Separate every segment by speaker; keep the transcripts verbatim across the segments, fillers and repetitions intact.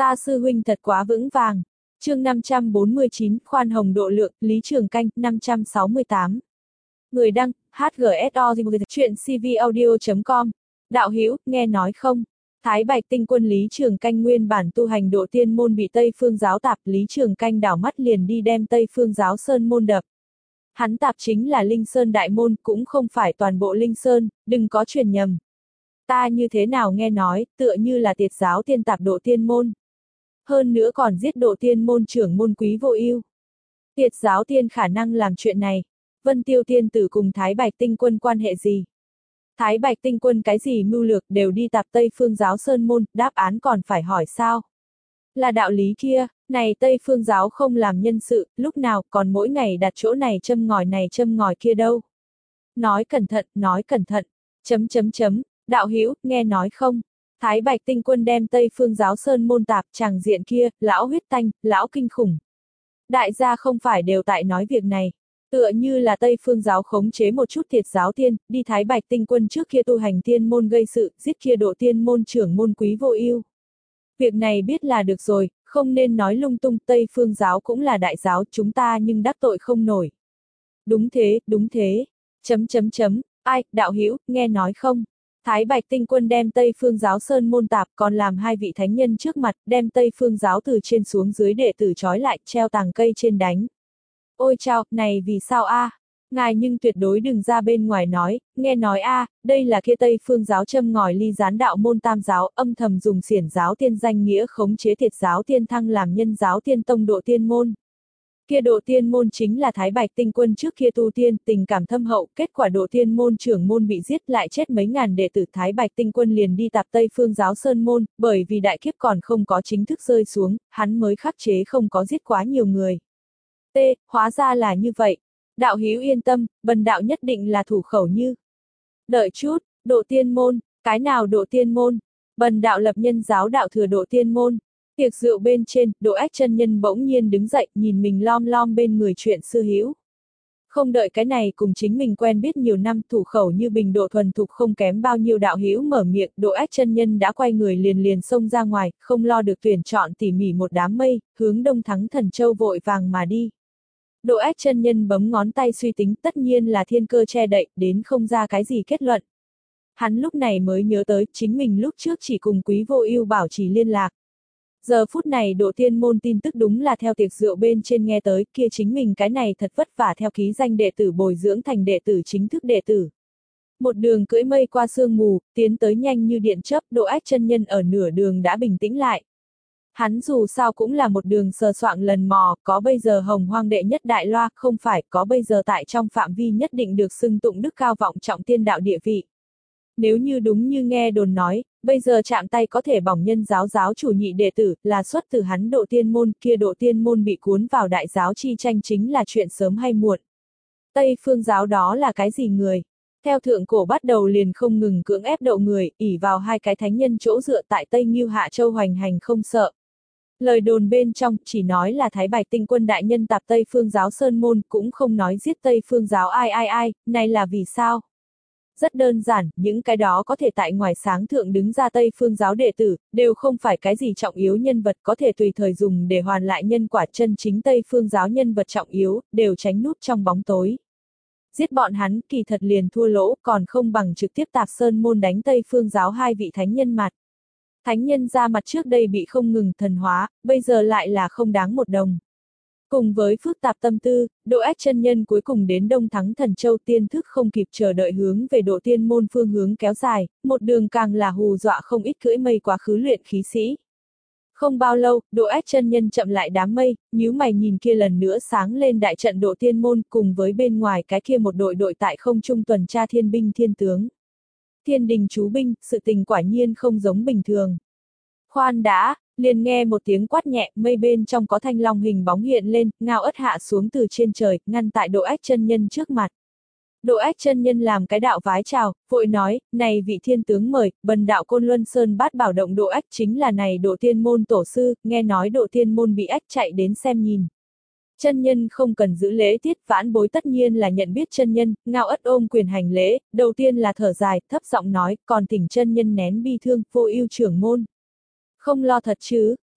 Speaker 1: Ta sư huynh thật quá vững vàng. Chương năm trăm bốn mươi chín, khoan hồng độ lượng, Lý Trường Canh, năm trăm sáu mươi tám. Người đăng, hát giê ét o, chuyện cvaudio chấm com. Đạo hữu, nghe nói không? Thái Bạch Tinh Quân Lý Trường Canh nguyên bản tu hành độ tiên môn bị Tây Phương giáo tạp, Lý Trường Canh đảo mắt liền đi đem Tây Phương giáo sơn môn đập. Hắn tạp chính là Linh Sơn đại môn, cũng không phải toàn bộ Linh Sơn, đừng có truyền nhầm. Ta như thế nào nghe nói, tựa như là tiệt giáo tiên tạp độ tiên môn. Hơn nữa còn giết độ tiên môn trưởng môn Quý Vô Ưu. Tiệt giáo tiên khả năng làm chuyện này. Vân Tiêu tiên tử cùng Thái Bạch Tinh Quân quan hệ gì? Thái Bạch Tinh Quân cái gì mưu lược đều đi tạp Tây Phương giáo sơn môn, đáp án còn phải hỏi sao? Là đạo lý kia, này Tây Phương giáo không làm nhân sự, lúc nào còn mỗi ngày đặt chỗ này châm ngòi này châm ngòi kia đâu. Nói cẩn thận, nói cẩn thận, chấm chấm chấm, đạo hữu, nghe nói không? Thái Bạch Tinh Quân đem Tây Phương giáo sơn môn tạp, chàng diện kia, lão huyết tanh, lão kinh khủng. Đại gia không phải đều tại nói việc này. Tựa như là Tây Phương giáo khống chế một chút thiệt giáo tiên, đi Thái Bạch Tinh Quân trước kia tu hành tiên môn gây sự, giết kia độ tiên môn trưởng môn Quý Vô Ưu. Việc này biết là được rồi, không nên nói lung tung, Tây Phương giáo cũng là đại giáo, chúng ta nhưng đắc tội không nổi. Đúng thế, đúng thế. Chấm chấm chấm, ai, đạo hữu, nghe nói không? Thái Bạch Tinh Quân đem Tây Phương giáo sơn môn tạp, còn làm hai vị thánh nhân trước mặt, đem Tây Phương giáo từ trên xuống dưới đệ tử trói lại, treo tàng cây trên đánh. Ôi chao, này vì sao a? À? Ngài nhưng tuyệt đối đừng ra bên ngoài nói, nghe nói a, à, đây là kia Tây Phương giáo châm ngòi ly gián đạo môn tam giáo, âm thầm dùng xiển giáo tiên danh nghĩa khống chế thiệt giáo tiên thăng làm nhân giáo tiên tông độ tiên môn. Kia độ tiên môn chính là Thái Bạch Tinh Quân trước kia tu tiên, tình cảm thâm hậu, kết quả độ tiên môn trưởng môn bị giết lại chết mấy ngàn đệ tử, Thái Bạch Tinh Quân liền đi tạp Tây Phương giáo sơn môn, bởi vì đại kiếp còn không có chính thức rơi xuống, hắn mới khắc chế không có giết quá nhiều người. T, hóa ra là như vậy. Đạo hữu yên tâm, bần đạo nhất định là thủ khẩu như. Đợi chút, độ tiên môn, cái nào độ tiên môn? Bần đạo lập nhân giáo đạo thừa độ tiên môn. Tiệc rượu bên trên, Độ Ách chân nhân bỗng nhiên đứng dậy, nhìn mình lom lom bên người chuyện sư hữu. Không đợi cái này cùng chính mình quen biết nhiều năm, thủ khẩu như bình độ thuần thục không kém bao nhiêu đạo hữu mở miệng, Độ Ách chân nhân đã quay người liền liền xông ra ngoài, không lo được tuyển chọn tỉ mỉ một đám mây, hướng Đông Thắng Thần Châu vội vàng mà đi. Độ Ách chân nhân bấm ngón tay suy tính, tất nhiên là thiên cơ che đậy, đến không ra cái gì kết luận. Hắn lúc này mới nhớ tới, chính mình lúc trước chỉ cùng Quý Vô Ưu bảo trì liên lạc. Giờ phút này độ tiên môn tin tức đúng là theo tiệc rượu bên trên nghe tới, kia chính mình cái này thật vất vả theo ký danh đệ tử bồi dưỡng thành đệ tử chính thức đệ tử. Một đường cưỡi mây qua sương mù, tiến tới nhanh như điện chớp, Độ Ách chân nhân ở nửa đường đã bình tĩnh lại. Hắn dù sao cũng là một đường sờ soạng lần mò, có bây giờ hồng hoang đệ nhất đại loa, không phải có bây giờ tại trong phạm vi nhất định được xưng tụng đức cao vọng trọng tiên đạo địa vị. Nếu như đúng như nghe đồn nói, bây giờ chạm tay có thể bỏng nhân giáo giáo chủ nhị đệ tử, là xuất từ hắn độ tiên môn, kia độ tiên môn bị cuốn vào đại giáo chi tranh chính là chuyện sớm hay muộn. Tây Phương giáo đó là cái gì người? Theo thượng cổ bắt đầu liền không ngừng cưỡng ép độ người, ỷ vào hai cái thánh nhân chỗ dựa tại Tây Ngưu Hạ Châu hoành hành không sợ. Lời đồn bên trong chỉ nói là Thái Bạch Tinh Quân đại nhân tạp Tây Phương giáo sơn môn, cũng không nói giết Tây Phương giáo ai ai ai, này là vì sao? Rất đơn giản, những cái đó có thể tại ngoài sáng thượng đứng ra Tây Phương giáo đệ tử, đều không phải cái gì trọng yếu nhân vật có thể tùy thời dùng để hoàn lại nhân quả, chân chính Tây Phương giáo nhân vật trọng yếu, đều tránh núp trong bóng tối. Giết bọn hắn kỳ thật liền thua lỗ, còn không bằng trực tiếp tạp sơn môn đánh Tây Phương giáo hai vị thánh nhân mặt. Thánh nhân ra mặt trước đây bị không ngừng thần hóa, bây giờ lại là không đáng một đồng. Cùng với phức tạp tâm tư, Độ Ách chân nhân cuối cùng đến Đông Thắng Thần Châu, tiên thức không kịp chờ đợi hướng về độ tiên môn phương hướng kéo dài, một đường càng là hù dọa không ít cưỡi mây quá khứ luyện khí sĩ. Không bao lâu, Độ Ách chân nhân chậm lại đám mây, nhíu mày nhìn kia lần nữa sáng lên đại trận độ tiên môn, cùng với bên ngoài cái kia một đội đội tại không trung tuần tra thiên binh thiên tướng. Thiên đình chú binh, sự tình quả nhiên không giống bình thường. Khoan đã, liền nghe một tiếng quát nhẹ, mây bên trong có thanh long hình bóng hiện lên, ngao ất hạ xuống từ trên trời, ngăn tại Độ Ách chân nhân trước mặt. Độ Ách chân nhân làm cái đạo vái chào, vội nói, này vị thiên tướng mời, bần đạo Côn Luân Sơn Bát Bảo Động Độ Ách chính là này độ tiên môn tổ sư, nghe nói độ tiên môn bị ách chạy đến xem nhìn. Chân nhân không cần giữ lễ tiết, vãn bối tất nhiên là nhận biết chân nhân, ngao ất ôm quyền hành lễ, đầu tiên là thở dài, thấp giọng nói, còn thỉnh chân nhân nén bi thương, vô ưu trưởng môn. Không lo thật chứ,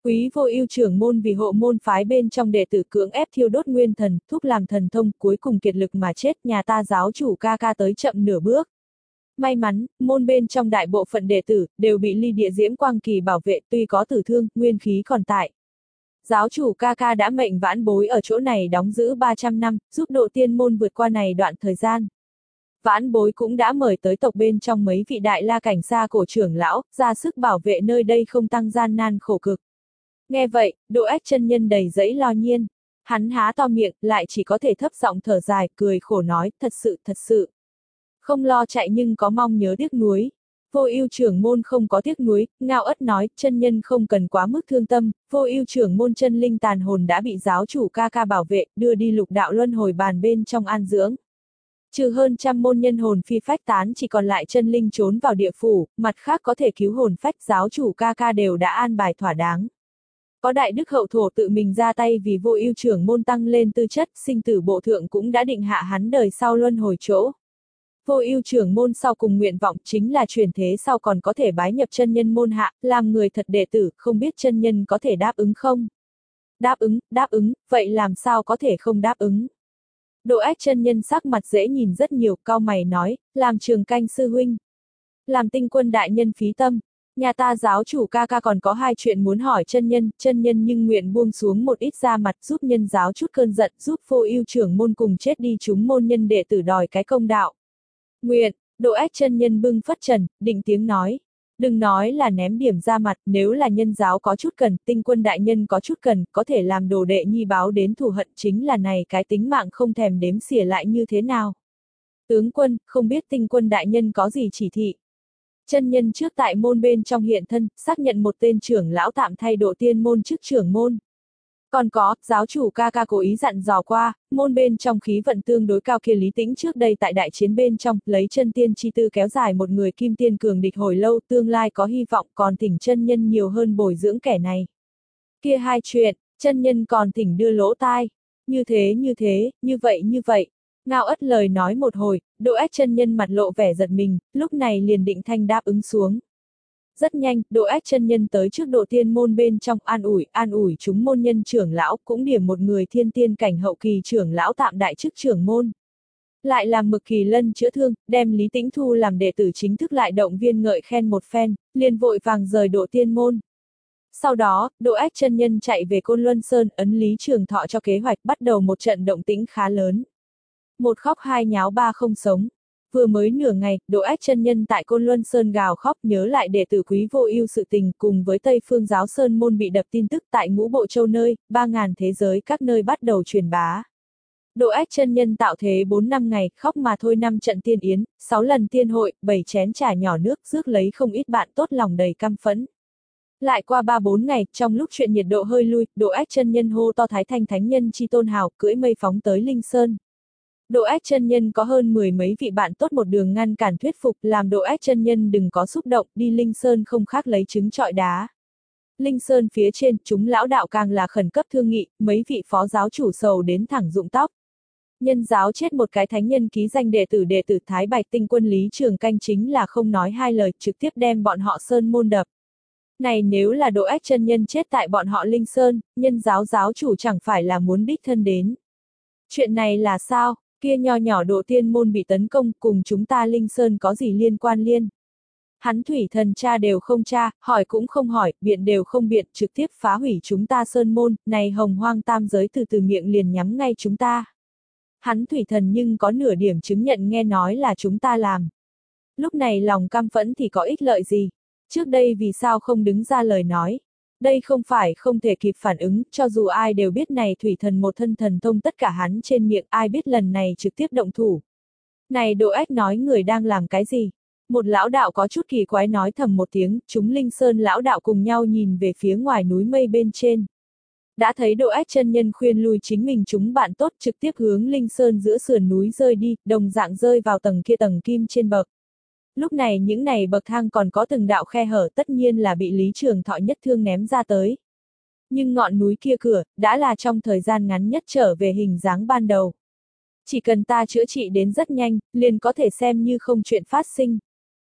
Speaker 1: Quý Vô Ưu trưởng môn vì hộ môn phái bên trong đệ tử cưỡng ép thiêu đốt nguyên thần, thúc làm thần thông, cuối cùng kiệt lực mà chết, nhà ta giáo chủ ca ca tới chậm nửa bước. May mắn, môn bên trong đại bộ phận đệ tử, đều bị ly địa diễm quang kỳ bảo vệ, tuy có tử thương, nguyên khí còn tại. Giáo chủ ca ca đã mệnh vãn bối ở chỗ này đóng giữ ba trăm năm, giúp độ tiên môn vượt qua này đoạn thời gian. Vãn bối cũng đã mời tới tộc bên trong mấy vị đại la cảnh xa cổ trưởng lão, ra sức bảo vệ nơi đây không tăng gian nan khổ cực. Nghe vậy, Độ Ách chân nhân đầy dẫy lo nhiên. Hắn há to miệng, lại chỉ có thể thấp giọng thở dài, cười khổ nói, thật sự, thật sự. Không lo chạy nhưng có mong nhớ tiếc nuối. Vô Ưu trưởng môn không có tiếc nuối, ngao ất nói, chân nhân không cần quá mức thương tâm, Vô Ưu trưởng môn chân linh tàn hồn đã bị giáo chủ ca ca bảo vệ, đưa đi lục đạo luân hồi bàn bên trong an dưỡng. Trừ hơn trăm môn nhân hồn phi phách tán chỉ còn lại chân linh trốn vào địa phủ, mặt khác có thể cứu hồn phách giáo chủ ca ca đều đã an bài thỏa đáng. Có đại đức hậu thổ tự mình ra tay vì Vô Ưu trưởng môn tăng lên tư chất, sinh tử bộ thượng cũng đã định hạ hắn đời sau luân hồi chỗ. Vô Ưu trưởng môn sau cùng nguyện vọng chính là chuyển thế sau còn có thể bái nhập chân nhân môn hạ, làm người thật đệ tử, không biết chân nhân có thể đáp ứng không? Đáp ứng, đáp ứng, vậy làm sao có thể không đáp ứng? Độ Ách chân nhân sắc mặt dễ nhìn rất nhiều, cau mày nói, làm Trường Canh sư huynh, làm Tinh Quân đại nhân phí tâm, nhà ta giáo chủ ca ca còn có hai chuyện muốn hỏi chân nhân, chân nhân nhưng nguyện buông xuống một ít da mặt giúp nhân giáo chút cơn giận, giúp Vô Ưu trưởng môn cùng chết đi chúng môn nhân đệ tử đòi cái công đạo. Nguyện, Độ Ách chân nhân bưng phất trần, định tiếng nói. Đừng nói là ném điểm ra mặt, nếu là nhân giáo có chút cần, Tinh Quân đại nhân có chút cần, có thể làm đồ đệ nhi báo đến thù hận chính là này cái tính mạng không thèm đếm xỉa lại như thế nào. Tướng quân, không biết Tinh Quân đại nhân có gì chỉ thị. Chân nhân trước tại môn bên trong hiện thân, xác nhận một tên trưởng lão tạm thay độ tiên môn chức trưởng môn. Còn có, giáo chủ ca ca cố ý dặn dò qua, môn bên trong khí vận tương đối cao kia Lý Tĩnh trước đây tại đại chiến bên trong, lấy chân tiên chi tư kéo dài một người kim tiên cường địch hồi lâu, tương lai có hy vọng, còn thỉnh chân nhân nhiều hơn bồi dưỡng kẻ này. Kia hai chuyện, chân nhân còn thỉnh đưa lỗ tai. Như thế như thế, như vậy như vậy. Ngao ất lời nói một hồi, Độ Ách chân nhân mặt lộ vẻ giật mình, lúc này liền định thanh đáp ứng xuống. Rất nhanh, Độ Ách chân nhân tới trước độ tiên môn bên trong an ủi, an ủi chúng môn nhân trưởng lão, cũng điểm một người thiên tiên cảnh hậu kỳ trưởng lão tạm đại chức trưởng môn. Lại làm Mực Kỳ Lân chữa thương, đem Lý Tĩnh thu làm đệ tử chính thức lại động viên ngợi khen một phen, liền vội vàng rời độ tiên môn. Sau đó, Độ Ách chân nhân chạy về Côn Luân Sơn ấn Lý Trường Thọ cho kế hoạch bắt đầu một trận động tĩnh khá lớn. Một khóc hai nháo ba không sống. Vừa mới nửa ngày, Độ Ách chân nhân tại Côn Luân Sơn gào khóc nhớ lại đệ tử Quý Vô Ưu sự tình cùng với Tây Phương giáo Sơn môn bị đập tin tức tại Ngũ Bộ Châu nơi, ba ngàn thế giới các nơi bắt đầu truyền bá. Độ Ách chân nhân tạo thế bốn năm ngày, khóc mà thôi năm trận tiên yến, sáu lần tiên hội, bảy chén trà nhỏ nước rước lấy không ít bạn tốt lòng đầy căm phẫn. Lại qua ba bốn ngày, trong lúc chuyện nhiệt độ hơi lui, Độ Ách chân nhân hô to Thái Thanh thánh nhân chi tôn hào, cưỡi mây phóng tới Linh Sơn. Độ Ách chân nhân có hơn mười mấy vị bạn tốt một đường ngăn cản thuyết phục, làm Độ Ách chân nhân đừng có xúc động, đi Linh Sơn không khác lấy trứng trọi đá. Linh Sơn phía trên, chúng lão đạo càng là khẩn cấp thương nghị, mấy vị phó giáo chủ sầu đến thẳng rụng tóc. Nhân giáo chết một cái thánh nhân ký danh đệ tử đệ tử Thái Bạch Tinh Quân Lý Trường Canh chính là không nói hai lời, trực tiếp đem bọn họ Sơn môn đập. Này nếu là Độ Ách chân nhân chết tại bọn họ Linh Sơn, nhân giáo giáo chủ chẳng phải là muốn đích thân đến. Chuyện này là sao? Kia nho nhỏ độ tiên môn bị tấn công, cùng chúng ta Linh Sơn có gì liên quan liên? Hắn thủy thần tra đều không tra, hỏi cũng không hỏi, biện đều không biện, trực tiếp phá hủy chúng ta Sơn môn, này hồng hoang tam giới từ từ miệng liền nhắm ngay chúng ta. Hắn thủy thần nhưng có nửa điểm chứng nhận nghe nói là chúng ta làm. Lúc này lòng căm phẫn thì có ích lợi gì? Trước đây vì sao không đứng ra lời nói? Đây không phải không thể kịp phản ứng, cho dù ai đều biết này thủy thần một thân thần thông tất cả hắn trên miệng, ai biết lần này trực tiếp động thủ. Này Độ Ách nói người đang làm cái gì? Một lão đạo có chút kỳ quái nói thầm một tiếng, chúng Linh Sơn lão đạo cùng nhau nhìn về phía ngoài núi mây bên trên. Đã thấy Độ Ách chân nhân khuyên lui chính mình chúng bạn tốt trực tiếp hướng Linh Sơn giữa sườn núi rơi đi, đồng dạng rơi vào tầng kia tầng kim trên bậc. Lúc này những này bậc thang còn có từng đạo khe hở tất nhiên là bị Lý Trường Thọ nhất thương ném ra tới. Nhưng ngọn núi kia cửa, đã là trong thời gian ngắn nhất trở về hình dáng ban đầu. Chỉ cần ta chữa trị đến rất nhanh, liền có thể xem như không chuyện phát sinh.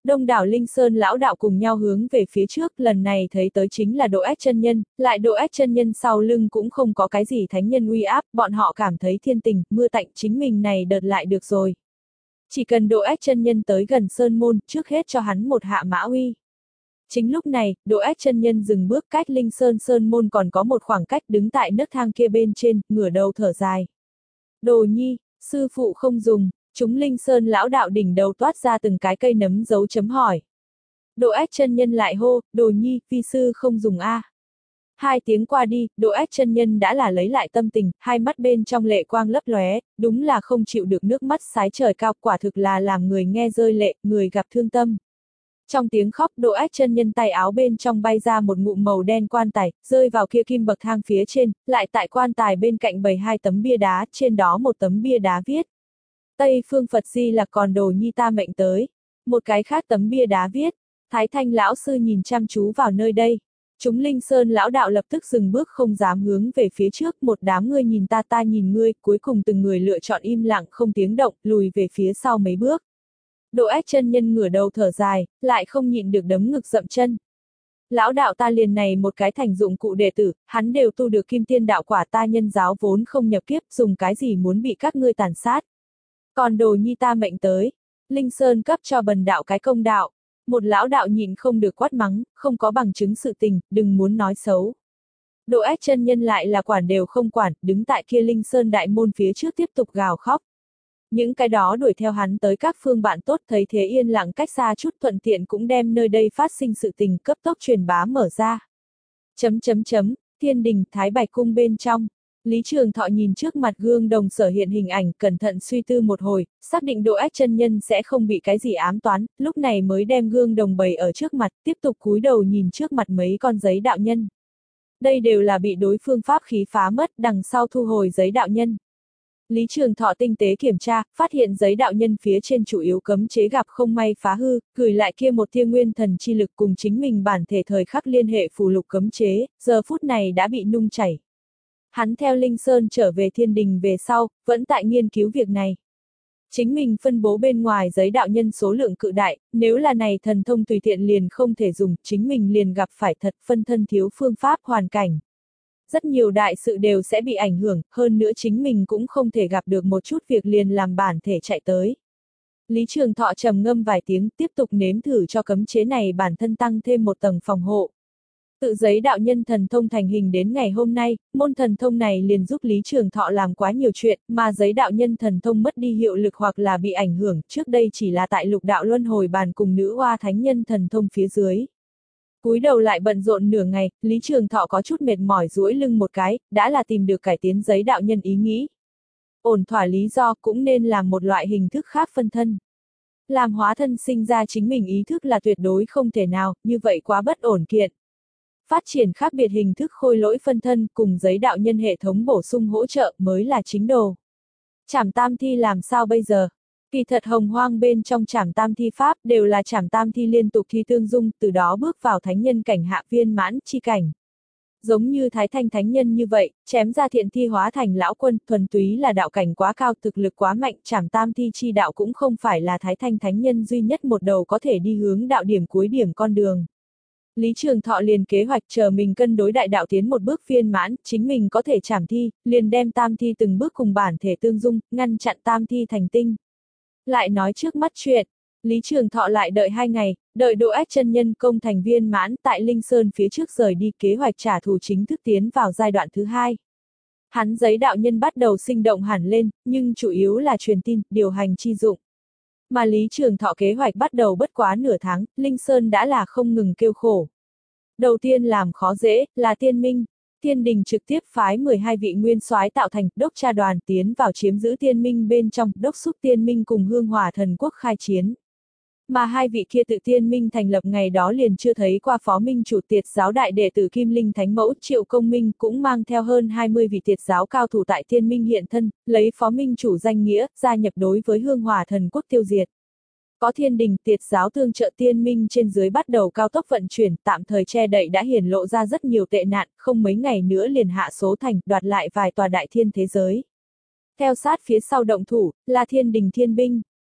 Speaker 1: Đông đảo Linh Sơn lão đạo cùng nhau hướng về phía trước, lần này thấy tới chính là Độ Ách chân nhân, lại Độ Ách chân nhân sau lưng cũng không có cái gì thánh nhân uy áp, bọn họ cảm thấy thiên tình, mưa tạnh chính mình này đợt lại được rồi. Chỉ cần Độ Ách chân nhân tới gần sơn môn, trước hết cho hắn một hạ mã uy. Chính lúc này, Độ Ách chân nhân dừng bước, cách Linh Sơn sơn môn còn có một khoảng cách, đứng tại nấc thang kia bên trên, ngửa đầu thở dài. Đồ nhi, sư phụ không dùng. Chúng Linh Sơn lão đạo đỉnh đầu toát ra từng cái cây nấm dấu chấm hỏi. Độ Ách chân nhân lại hô, đồ nhi, vi sư không dùng a. Hai tiếng qua đi, Độ Ách chân nhân đã là lấy lại tâm tình, hai mắt bên trong lệ quang lấp lóe, đúng là không chịu được nước mắt sái trời cao, quả thực là làm người nghe rơi lệ, người gặp thương tâm. Trong tiếng khóc, Độ Ách chân nhân tay áo bên trong bay ra một ngụm màu đen quan tài, rơi vào kia kim bậc thang phía trên, lại tại quan tài bên cạnh bày hai tấm bia đá, trên đó một tấm bia đá viết. Tây phương Phật Di là còn đồ nhi ta mệnh tới. Một cái khác tấm bia đá viết. Thái Thanh lão sư nhìn chăm chú vào nơi đây. Chúng Linh Sơn lão đạo lập tức dừng bước không dám hướng về phía trước, một đám ngươi nhìn ta ta nhìn ngươi, cuối cùng từng người lựa chọn im lặng không tiếng động, lùi về phía sau mấy bước. Độ Ách chân nhân ngửa đầu thở dài, lại không nhịn được đấm ngực dậm chân. Lão đạo ta liền này một cái thành dụng cụ đệ tử, hắn đều tu được kim tiên đạo quả, ta nhân giáo vốn không nhập kiếp, dùng cái gì muốn bị các ngươi tàn sát. Còn đồ nhi ta mệnh tới, Linh Sơn cấp cho bần đạo cái công đạo. Một lão đạo nhịn không được quát mắng, không có bằng chứng sự tình, đừng muốn nói xấu. Độ Ách chân nhân lại là quản đều không quản, đứng tại kia Linh Sơn đại môn phía trước tiếp tục gào khóc. Những cái đó đuổi theo hắn tới các phương bạn tốt thấy thế yên lặng cách xa chút, thuận tiện cũng đem nơi đây phát sinh sự tình cấp tốc truyền bá mở ra. Chấm chấm chấm, Thiên Đình Thái Bạch Cung bên trong. Lý Trường Thọ nhìn trước mặt gương đồng sở hiện hình ảnh, cẩn thận suy tư một hồi, xác định Độ Ách chân nhân sẽ không bị cái gì ám toán, lúc này mới đem gương đồng bày ở trước mặt, tiếp tục cúi đầu nhìn trước mặt mấy con giấy đạo nhân. Đây đều là bị đối phương pháp khí phá mất, đằng sau thu hồi giấy đạo nhân. Lý Trường Thọ tinh tế kiểm tra, phát hiện giấy đạo nhân phía trên chủ yếu cấm chế gặp không may phá hư, gửi lại kia một tia nguyên thần chi lực cùng chính mình bản thể thời khắc liên hệ phù lục cấm chế, giờ phút này đã bị nung chảy. Hắn theo Linh Sơn trở về Thiên Đình về sau, vẫn tại nghiên cứu việc này. Chính mình phân bố bên ngoài giấy đạo nhân số lượng cự đại, nếu là này thần thông tùy tiện liền không thể dùng, chính mình liền gặp phải thật phân thân thiếu phương pháp hoàn cảnh. Rất nhiều đại sự đều sẽ bị ảnh hưởng, hơn nữa chính mình cũng không thể gặp được một chút việc liền làm bản thể chạy tới. Lý Trường Thọ trầm ngâm vài tiếng, tiếp tục nếm thử cho cấm chế này bản thân tăng thêm một tầng phòng hộ. Tự giấy đạo nhân thần thông thành hình đến ngày hôm nay, môn thần thông này liền giúp Lý Trường Thọ làm quá nhiều chuyện, mà giấy đạo nhân thần thông mất đi hiệu lực hoặc là bị ảnh hưởng, trước đây chỉ là tại lục đạo luân hồi bàn cùng nữ oa thánh nhân thần thông phía dưới. Cúi đầu lại bận rộn nửa ngày, Lý Trường Thọ có chút mệt mỏi duỗi lưng một cái, đã là tìm được cải tiến giấy đạo nhân ý nghĩ. Ổn thỏa lý do cũng nên làm một loại hình thức khác phân thân. Làm hóa thân sinh ra chính mình ý thức là tuyệt đối không thể nào, như vậy quá bất ổn kiện. Phát triển khác biệt hình thức khôi lỗi phân thân cùng giấy đạo nhân hệ thống bổ sung hỗ trợ mới là chính đồ. Trảm tam thi làm sao bây giờ? Kỳ thật hồng hoang bên trong trảm tam thi pháp đều là trảm tam thi liên tục thi tương dung, từ đó bước vào thánh nhân cảnh hạ viên mãn chi cảnh. Giống như Thái Thanh thánh nhân như vậy, chém ra thiện thi hóa thành lão quân, thuần túy là đạo cảnh quá cao, thực lực quá mạnh, trảm tam thi chi đạo cũng không phải là Thái Thanh thánh nhân duy nhất một đầu có thể đi hướng đạo điểm cuối điểm con đường. Lý Trường Thọ liền kế hoạch chờ mình cân đối đại đạo tiến một bước viên mãn, chính mình có thể trảm thi, liền đem tam thi từng bước cùng bản thể tương dung, ngăn chặn tam thi thành tinh. Lại nói trước mắt chuyện, Lý Trường Thọ lại đợi hai ngày, đợi Độ Ách chân nhân công thành viên mãn tại Linh Sơn phía trước rời đi, kế hoạch trả thù chính thức tiến vào giai đoạn thứ hai. Hắn giấy đạo nhân bắt đầu sinh động hẳn lên, nhưng chủ yếu là truyền tin, điều hành chi dụng. Mà Lý Trường Thọ kế hoạch bắt đầu bất quá nửa tháng, Linh Sơn đã là không ngừng kêu khổ. Đầu tiên làm khó dễ, là Tiên Minh. Thiên Đình trực tiếp phái mười hai vị nguyên soái tạo thành đốc tra đoàn tiến vào chiếm giữ Tiên Minh bên trong, đốc xúc Tiên Minh cùng Hương Hỏa Thần Quốc khai chiến. Mà hai vị kia tự Tiên Minh thành lập ngày đó liền chưa thấy qua phó minh chủ Tiệt giáo đại đệ tử Kim Linh Thánh Mẫu Triệu Công Minh cũng mang theo hơn hai mươi vị Tiệt giáo cao thủ tại Tiên Minh hiện thân, lấy phó minh chủ danh nghĩa, gia nhập đối với Hương Hỏa Thần Quốc tiêu diệt. Có Thiên Đình, Tiệt giáo tương trợ Tiên Minh trên dưới bắt đầu cao tốc vận chuyển, tạm thời che đậy đã hiển lộ ra rất nhiều tệ nạn, không mấy ngày nữa liền hạ số thành, đoạt lại vài tòa đại thiên thế giới. Theo sát phía sau động thủ, là Thiên Đình Thiên binh.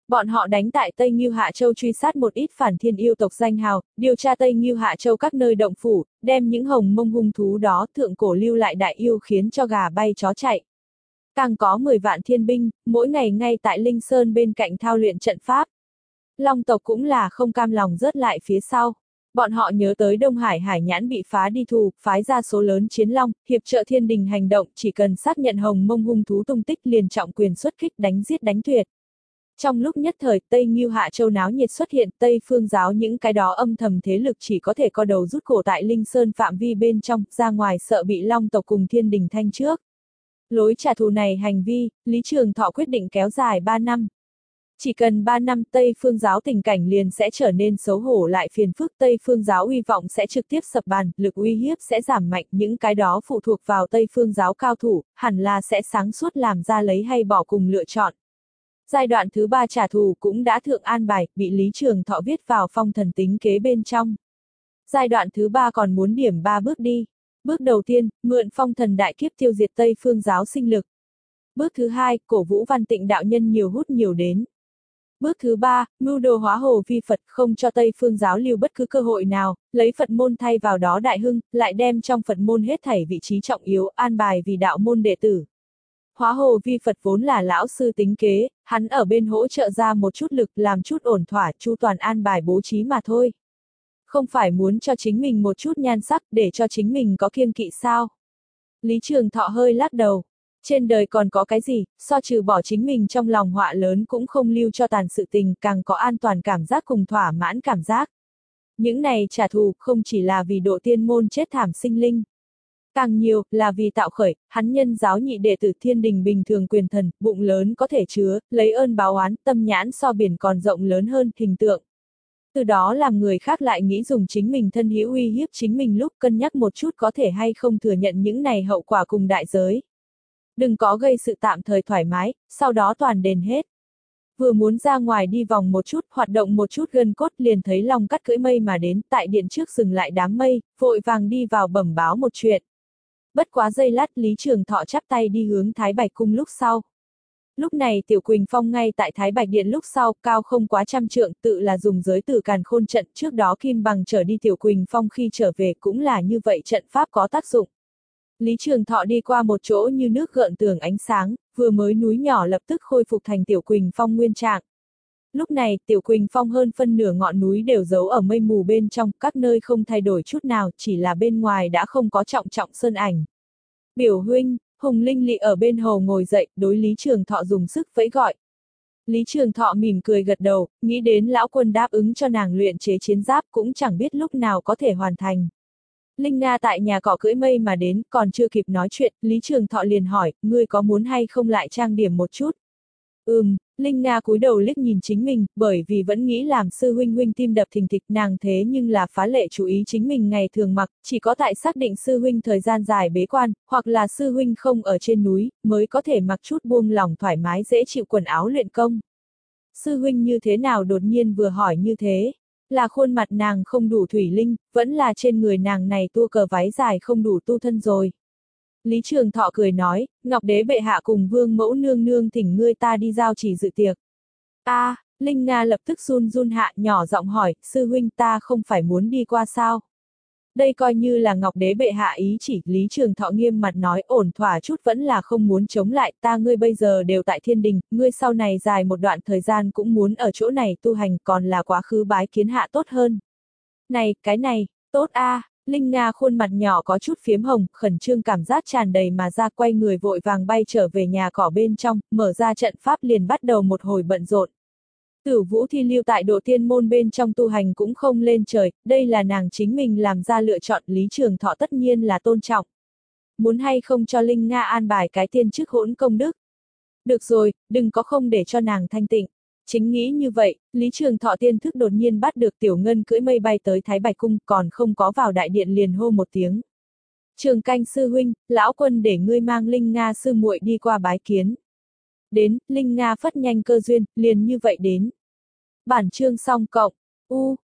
Speaker 1: Bọn họ đánh tại Tây Ngưu Hạ Châu truy sát một ít phản thiên yêu tộc danh hào, điều tra Tây Ngưu Hạ Châu các nơi động phủ, đem những hồng mông hung thú đó thượng cổ lưu lại đại yêu khiến cho gà bay chó chạy. Càng có mười vạn thiên binh, mỗi ngày ngay tại Linh Sơn bên cạnh thao luyện trận pháp. Long tộc cũng là không cam lòng rớt lại phía sau. Bọn họ nhớ tới Đông Hải hải nhãn bị phá đi thù, phái ra số lớn chiến long, hiệp trợ thiên đình hành động, chỉ cần xác nhận hồng mông hung thú tung tích liền trọng quyền xuất kích đánh giết đánh tuyệt. Trong lúc nhất thời Tây Ngưu Hạ Châu náo nhiệt xuất hiện, Tây Phương giáo những cái đó âm thầm thế lực chỉ có thể co đầu rút cổ tại Linh Sơn phạm vi bên trong, ra ngoài sợ bị Long tộc cùng thiên đình thanh trước. Lối trả thù này hành vi, Lý Trường Thọ quyết định kéo dài ba năm. Chỉ cần ba năm Tây Phương giáo tình cảnh liền sẽ trở nên xấu hổ lại phiền phức, Tây Phương giáo uy vọng sẽ trực tiếp sập bàn, lực uy hiếp sẽ giảm mạnh, những cái đó phụ thuộc vào Tây Phương giáo cao thủ, hẳn là sẽ sáng suốt làm ra lấy hay bỏ cùng lựa chọn. Giai đoạn thứ ba trả thù cũng đã thượng an bài, bị Lý Trường Thọ viết vào phong thần tính kế bên trong. Giai đoạn thứ ba còn muốn điểm ba bước đi. Bước đầu tiên, mượn phong thần đại kiếp tiêu diệt Tây Phương giáo sinh lực. Bước thứ hai, cổ vũ Văn Tịnh đạo nhân nhiều hút nhiều đến. Bước thứ ba, mưu đồ hóa hồ vi Phật, không cho Tây Phương giáo lưu bất cứ cơ hội nào, lấy Phật môn thay vào đó đại hưng, lại đem trong Phật môn hết thảy vị trí trọng yếu an bài vì đạo môn đệ tử. Hóa hồ vi Phật vốn là lão sư tính kế, hắn ở bên hỗ trợ ra một chút lực làm chút ổn thỏa chu toàn an bài bố trí mà thôi. Không phải muốn cho chính mình một chút nhan sắc để cho chính mình có kiêng kỵ sao? Lý Trường Thọ hơi lắc đầu. Trên đời còn có cái gì, so trừ bỏ chính mình trong lòng họa lớn cũng không lưu cho tàn sự tình, càng có an toàn cảm giác cùng thỏa mãn cảm giác. Những này trả thù không chỉ là vì độ tiên môn chết thảm sinh linh. Càng nhiều là vì tạo khởi, hắn nhân giáo nhị đệ tử thiên đình bình thường quyền thần, bụng lớn có thể chứa, lấy ơn báo oán, tâm nhãn so biển còn rộng lớn hơn, hình tượng. Từ đó làm người khác lại nghĩ dùng chính mình thân hữu uy hiếp chính mình lúc cân nhắc một chút có thể hay không thừa nhận những này hậu quả cùng đại giới. Đừng có gây sự tạm thời thoải mái, sau đó toàn đền hết. Vừa muốn ra ngoài đi vòng một chút, hoạt động một chút gân cốt liền thấy Long Cắt cưỡi mây mà đến, tại điện trước dừng lại đám mây, vội vàng đi vào bẩm báo một chuyện. Bất quá giây lát Lý Trường Thọ chắp tay đi hướng Thái Bạch Cung lúc sau. Lúc này Tiểu Quỳnh Phong ngay tại Thái Bạch Điện lúc sau, cao không quá trăm trượng, tự là dùng giới tử càn khôn trận, trước đó Kim Bằng trở đi Tiểu Quỳnh Phong khi trở về cũng là như vậy, trận pháp có tác dụng. Lý Trường Thọ đi qua một chỗ như nước gợn tường ánh sáng, vừa mới núi nhỏ lập tức khôi phục thành Tiểu Quỳnh Phong nguyên trạng. Lúc này, Tiểu Quỳnh Phong hơn phân nửa ngọn núi đều giấu ở mây mù bên trong, các nơi không thay đổi chút nào, chỉ là bên ngoài đã không có trọng trọng sơn ảnh. Biểu huynh, Hùng Linh Lị ở bên hồ ngồi dậy, đối Lý Trường Thọ dùng sức vẫy gọi. Lý Trường Thọ mỉm cười gật đầu, nghĩ đến lão quân đáp ứng cho nàng luyện chế chiến giáp cũng chẳng biết lúc nào có thể hoàn thành. Linh Nga tại nhà cỏ cưỡi mây mà đến, còn chưa kịp nói chuyện, Lý Trường Thọ liền hỏi, ngươi có muốn hay không lại trang điểm một chút? Ừm, Linh Nga cúi đầu liếc nhìn chính mình, bởi vì vẫn nghĩ làm sư huynh huynh tim đập thình thịch, nàng thế nhưng là phá lệ chú ý chính mình ngày thường mặc, chỉ có tại xác định sư huynh thời gian dài bế quan, hoặc là sư huynh không ở trên núi, mới có thể mặc chút buông lỏng thoải mái dễ chịu quần áo luyện công. Sư huynh như thế nào đột nhiên vừa hỏi như thế? Là khuôn mặt nàng không đủ thủy linh, vẫn là trên người nàng này tua cờ váy dài không đủ tu thân rồi. Lý Trường Thọ cười nói, Ngọc Đế bệ hạ cùng Vương Mẫu nương nương thỉnh ngươi ta đi giao chỉ dự tiệc. A, à, Linh Nga lập tức run run hạ nhỏ giọng hỏi, sư huynh ta không phải muốn đi qua sao? Đây coi như là Ngọc Đế bệ hạ ý chỉ, Lý Trường Thọ nghiêm mặt nói, ổn thỏa chút vẫn là không muốn chống lại, ta ngươi bây giờ đều tại thiên đình, ngươi sau này dài một đoạn thời gian cũng muốn ở chỗ này tu hành, còn là quá khứ bái kiến hạ tốt hơn. Này, cái này, tốt a. À. Linh Nga khuôn mặt nhỏ có chút phiếm hồng, khẩn trương cảm giác tràn đầy mà ra, quay người vội vàng bay trở về nhà cỏ bên trong, mở ra trận pháp liền bắt đầu một hồi bận rộn. Tử Vũ Thi lưu tại độ tiên môn bên trong tu hành cũng không lên trời, đây là nàng chính mình làm ra lựa chọn, Lý Trường Thọ tất nhiên là tôn trọng. Muốn hay không cho Linh Nga an bài cái tiên chức hỗn công đức? Được rồi, đừng có không để cho nàng thanh tịnh. Chính nghĩ như vậy, Lý Trường Thọ tiên thức đột nhiên bắt được Tiểu Ngân cưỡi mây bay tới Thái Bạch Cung, còn không có vào đại điện liền hô một tiếng. Trường Canh sư huynh, lão quân để ngươi mang Linh Nga sư muội đi qua bái kiến. Đến, Linh Nga phất nhanh cơ duyên, liền như vậy đến. Bản chương xong cộng, u,